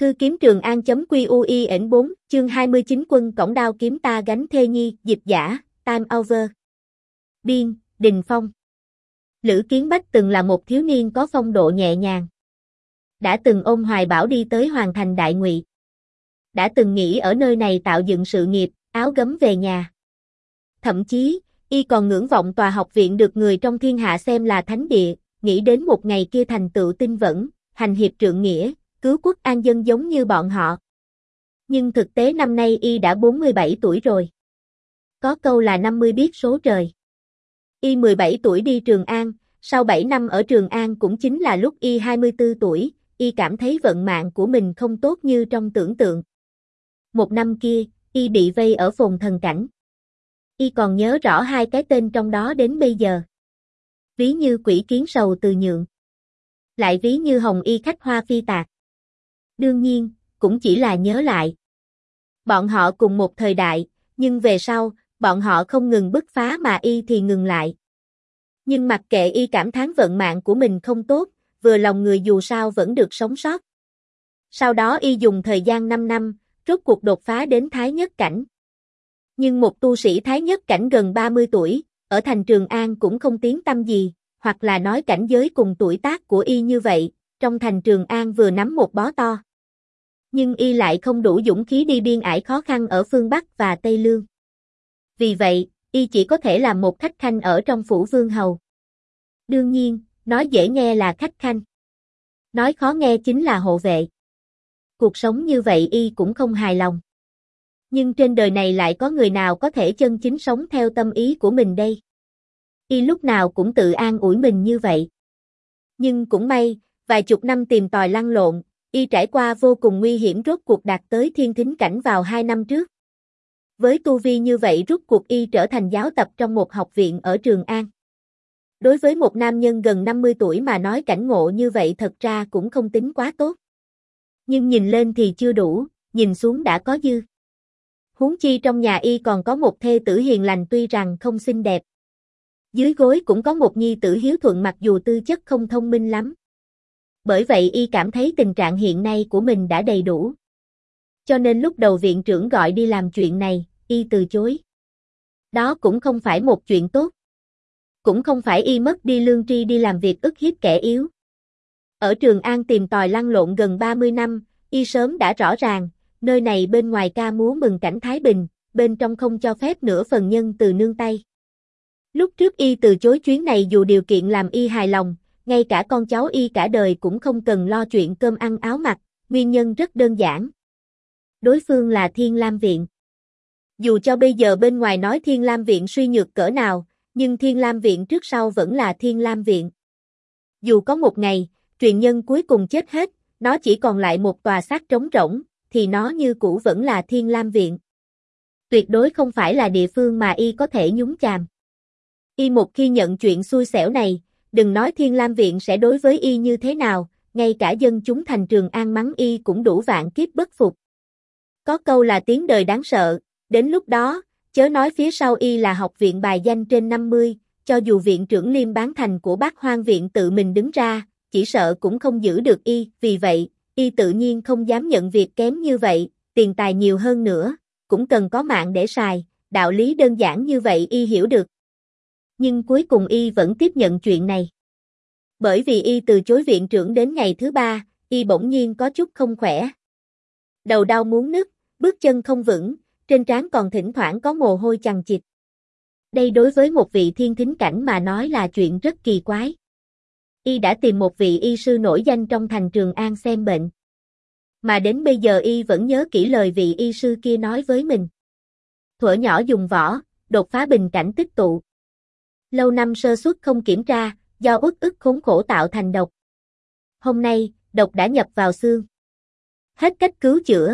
Cư kiếm Trường An.QUIN 4, chương 29 Quân cõng đao kiếm ta gánh thê nhi, dịch giả, time over. Biên, Đình Phong. Lữ Kiến Bách từng là một thiếu niên có phong độ nhẹ nhàng. Đã từng ôm hoài bão đi tới Hoàng Thành Đại Ngụy. Đã từng nghĩ ở nơi này tạo dựng sự nghiệp, áo gấm về nhà. Thậm chí, y còn ngưỡng vọng tòa học viện được người trong thiên hạ xem là thánh địa, nghĩ đến một ngày kia thành tựu tinh vẫn, hành hiệp trượng nghĩa, cứu quốc an dân giống như bọn họ. Nhưng thực tế năm nay y đã 47 tuổi rồi. Có câu là 50 biết số trời. Y 17 tuổi đi Trường An, sau 7 năm ở Trường An cũng chính là lúc y 24 tuổi, y cảm thấy vận mạng của mình không tốt như trong tưởng tượng. Một năm kia, y bị vây ở Phồn Thần Cảnh. Y còn nhớ rõ hai cái tên trong đó đến bây giờ. Ví như Quỷ Kiến Sầu Từ Nhượng. Lại ví như Hồng Y Khách Hoa Phi Tạc. Đương nhiên, cũng chỉ là nhớ lại. Bọn họ cùng một thời đại, nhưng về sau, bọn họ không ngừng bứt phá mà y thì ngừng lại. Nhưng mặc kệ y cảm thán vận mạng của mình không tốt, vừa lòng người dù sao vẫn được sống sót. Sau đó y dùng thời gian 5 năm, rốt cuộc đột phá đến Thái Nhất Cảnh. Nhưng một tu sĩ Thái Nhất Cảnh gần 30 tuổi, ở thành Trường An cũng không tiếng tăm gì, hoặc là nói cảnh giới cùng tuổi tác của y như vậy, trong thành Trường An vừa nắm một bó to. Nhưng y lại không đủ dũng khí đi biên ải khó khăn ở phương Bắc và Tây Lương. Vì vậy, y chỉ có thể làm một khách khanh ở trong phủ vương hầu. Đương nhiên, nói dễ nghe là khách khanh. Nói khó nghe chính là hộ vệ. Cuộc sống như vậy y cũng không hài lòng. Nhưng trên đời này lại có người nào có thể chân chính sống theo tâm ý của mình đây? Y lúc nào cũng tự an ủi mình như vậy. Nhưng cũng may, vài chục năm tìm tòi lăn lộn, y trải qua vô cùng nguy hiểm rốt cuộc đạt tới Thiên Thính Cảnh vào 2 năm trước. Với tu vi như vậy rốt cuộc y trở thành giáo tập trong một học viện ở Trường An. Đối với một nam nhân gần 50 tuổi mà nói cảnh ngộ như vậy thật ra cũng không tính quá tốt. Nhưng nhìn lên thì chưa đủ, nhìn xuống đã có dư. Huống chi trong nhà y còn có một thê tử hiền lành tuy rằng không xinh đẹp. Dưới gối cũng có một nhi tử hiếu thuận mặc dù tư chất không thông minh lắm. Bởi vậy y cảm thấy tình trạng hiện nay của mình đã đầy đủ. Cho nên lúc đầu viện trưởng gọi đi làm chuyện này, y từ chối. Đó cũng không phải một chuyện tốt. Cũng không phải y mất đi lương tri đi làm việc ức hiếp kẻ yếu. Ở Trường An tìm tòi lăn lộn gần 30 năm, y sớm đã rõ ràng, nơi này bên ngoài ca múa mừng cảnh thái bình, bên trong không cho phép nửa phần nhân từ nương tay. Lúc trước y từ chối chuyến này dù điều kiện làm y hài lòng, ngay cả con cháu y cả đời cũng không cần lo chuyện cơm ăn áo mặc, nguyên nhân rất đơn giản. Đối phương là Thiên Lam Viện. Dù cho bây giờ bên ngoài nói Thiên Lam Viện suy nhược cỡ nào, nhưng Thiên Lam Viện trước sau vẫn là Thiên Lam Viện. Dù có một ngày, truyền nhân cuối cùng chết hết, nó chỉ còn lại một tòa xác trống rỗng, thì nó như cũ vẫn là Thiên Lam Viện. Tuyệt đối không phải là địa phương mà y có thể nhúng chàm. Y một khi nhận chuyện xui xẻo này, đừng nói Thiên Lam Viện sẽ đối với y như thế nào, ngay cả dân chúng thành Trường An mắng y cũng đủ vạn kiếp bất phục. Có câu là tiếng đời đáng sợ, đến lúc đó, chớ nói phía sau y là học viện bài danh trên 50, cho dù viện trưởng Liêm Bán Thành của Bát Hoang Viện tự mình đứng ra, chỉ sợ cũng không giữ được y, vì vậy, y tự nhiên không dám nhận việc kém như vậy, tiền tài nhiều hơn nữa, cũng cần có mạng để xài, đạo lý đơn giản như vậy y hiểu được. Nhưng cuối cùng y vẫn tiếp nhận chuyện này. Bởi vì y từ chối viện trưởng đến ngày thứ 3, y bỗng nhiên có chút không khỏe. Đầu đau muốn nứt, bước chân không vững, trên trán còn thỉnh thoảng có mồ hôi chằng chịt. Đây đối với một vị thiên thính cảnh mà nói là chuyện rất kỳ quái. Y đã tìm một vị y sư nổi danh trong thành Trường An xem bệnh. Mà đến bây giờ y vẫn nhớ kỹ lời vị y sư kia nói với mình. Thuở nhỏ dùng võ, đột phá bình cảnh tích tụ. Lâu năm sơ suất không kiểm tra, do uất ức khốn khổ tạo thành độc. Hôm nay, độc đã nhập vào xương. Hết cách cứu chữa.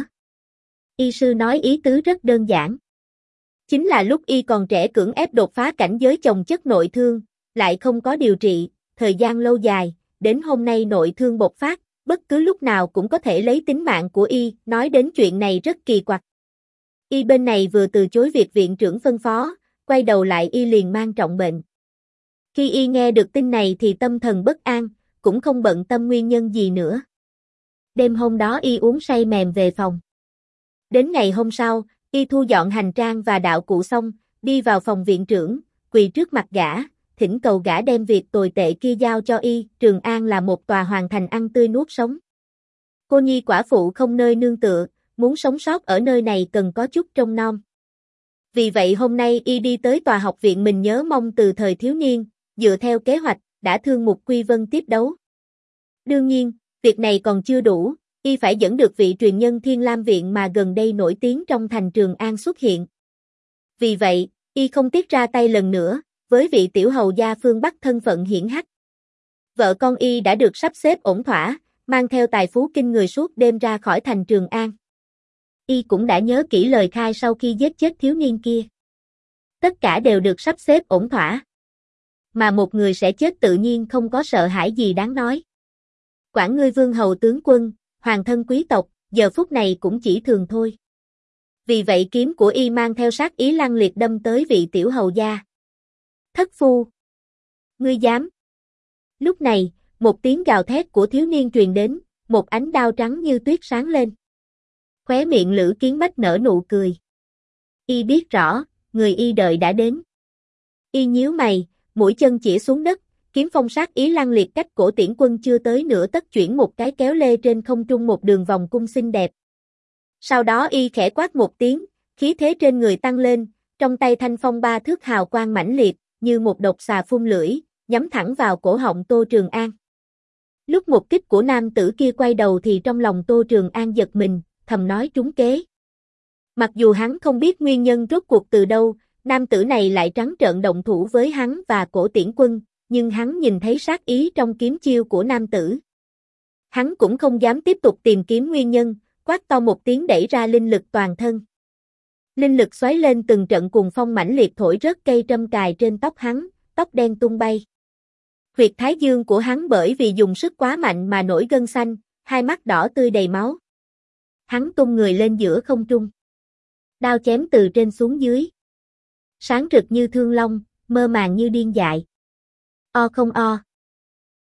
Y sư nói ý tứ rất đơn giản. Chính là lúc y còn trẻ cưỡng ép đột phá cảnh giới chồng chất nội thương, lại không có điều trị, thời gian lâu dài, đến hôm nay nội thương bộc phát, bất cứ lúc nào cũng có thể lấy tính mạng của y, nói đến chuyện này rất kỳ quặc. Y bên này vừa từ chối việc viện trưởng phân phó, quay đầu lại y liền mang trọng bệnh. Khi y nghe được tin này thì tâm thần bất an, cũng không bận tâm nguyên nhân gì nữa. Đêm hôm đó y uống say mềm về phòng. Đến ngày hôm sau, y thu dọn hành trang và đạo cụ xong, đi vào phòng viện trưởng, quỳ trước mặt gã, thỉnh cầu gã đem việc tồi tệ kia giao cho y. Trường An là một tòa hoàng thành ăn tươi nuốt sống. Cô nhi quả phụ không nơi nương tựa, muốn sống sót ở nơi này cần có chút trông nom. Vì vậy hôm nay y đi tới tòa học viện mình nhớ mong từ thời thiếu niên, dựa theo kế hoạch, đã thương Mục Quy Vân tiếp đấu. Đương nhiên, việc này còn chưa đủ, y phải dẫn được vị truyền nhân Thiên Lam Viện mà gần đây nổi tiếng trong thành Trường An xuất hiện. Vì vậy, y không tiếc ra tay lần nữa, với vị tiểu hầu gia phương Bắc thân phận hiển hách. Vợ con y đã được sắp xếp ổn thỏa, mang theo tài phú kinh người suốt đêm ra khỏi thành Trường An. Y cũng đã nhớ kỹ lời khai sau khi giết chết thiếu niên kia. Tất cả đều được sắp xếp ổn thỏa. Mà một người sẽ chết tự nhiên không có sợ hãi gì đáng nói. Quản ngươi vương hầu tướng quân, hoàng thân quý tộc, giờ phút này cũng chỉ thường thôi. Vì vậy kiếm của y mang theo sát ý lăng liệt đâm tới vị tiểu hầu gia. Thất phu! Ngươi dám! Lúc này, một tiếng gào thét của thiếu niên truyền đến, một ánh đao trắng như tuyết sáng lên. Khóe miệng Lữ Kiến Bách nở nụ cười. Y biết rõ, người y đợi đã đến. Y nhíu mày, mũi chân chỉ xuống đất, kiếm phong sát ý lăng liệt cách cổ Tiễn Quân chưa tới nửa tấc chuyển một cái kéo lê trên không trung một đường vòng cung xinh đẹp. Sau đó y khẽ quát một tiếng, khí thế trên người tăng lên, trong tay thanh phong ba thước hào quang mãnh liệt, như một độc xà phun lưỡi, nhắm thẳng vào cổ họng Tô Trường An. Lúc một kích của nam tử kia quay đầu thì trong lòng Tô Trường An giật mình, thầm nói trúng kế. Mặc dù hắn không biết nguyên nhân rốt cuộc từ đâu, nam tử này lại trắng trợn động thủ với hắn và cổ Tiễn Quân, nhưng hắn nhìn thấy sát ý trong kiếm chiêu của nam tử. Hắn cũng không dám tiếp tục tìm kiếm nguyên nhân, quát to một tiếng đẩy ra linh lực toàn thân. Linh lực xoáy lên từng trận cuồng phong mãnh liệt thổi rớt cây trâm cài trên tóc hắn, tóc đen tung bay. Huyệt thái dương của hắn bởi vì dùng sức quá mạnh mà nổi gân xanh, hai mắt đỏ tươi đầy máu. Hắn tung người lên giữa không trung. Đao chém từ trên xuống dưới. Sáng rực như thương long, mơ màng như điên dại. O không o.